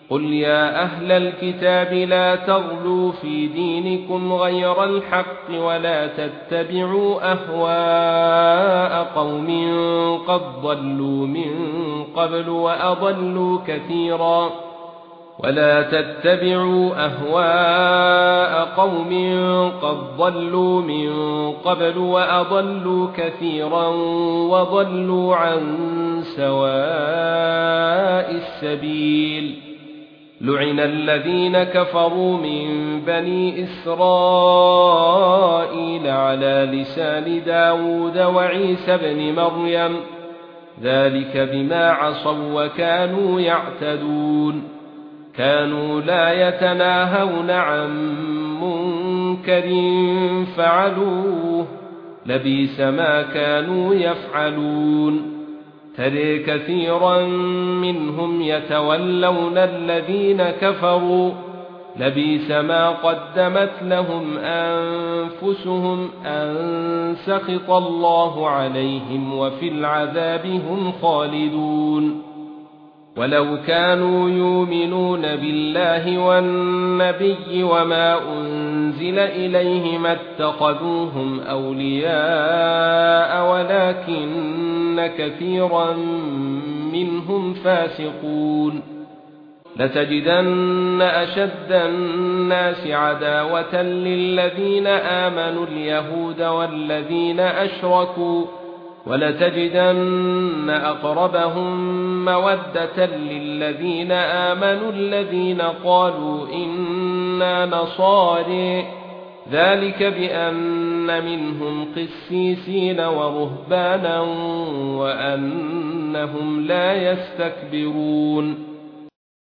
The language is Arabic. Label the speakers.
Speaker 1: قل يا أهل الكتاب لا تغلوا في دينكم غير الحق ولا تتبعوا أهواء قوم قد ضلوا من قبل وأضلوا كثيرا وضلوا عن سواء السبيل لعن الذين كفروا من بني إسرائيل على لسان داود وعيسى بن مريم ذلك بما عصوا وكانوا يعتدون كانوا لا يتناهون عن منكر فعلوه لبئس ما كانوا يفعلون ترى كثيرا منهم يتولون الذين كفروا لبئس ما قدمت لهم أنفسهم أن سخط الله عليهم وفي العذاب هم خالدون ولو كانوا يؤمنون بالله والنبي وما أنزل إليه ما اتخذوهم أولياء ولكن كثيرا منهم فاسقون لتجدن أشد الناس عداوة للذين آمنوا اليهود والذين أشركوا ولتجدن أقربهم مودة للذين آمنوا الذين قالوا إنا نصارى ذلك بأن منهم قسيسين ورهبانا وأنهم لا يستكبرون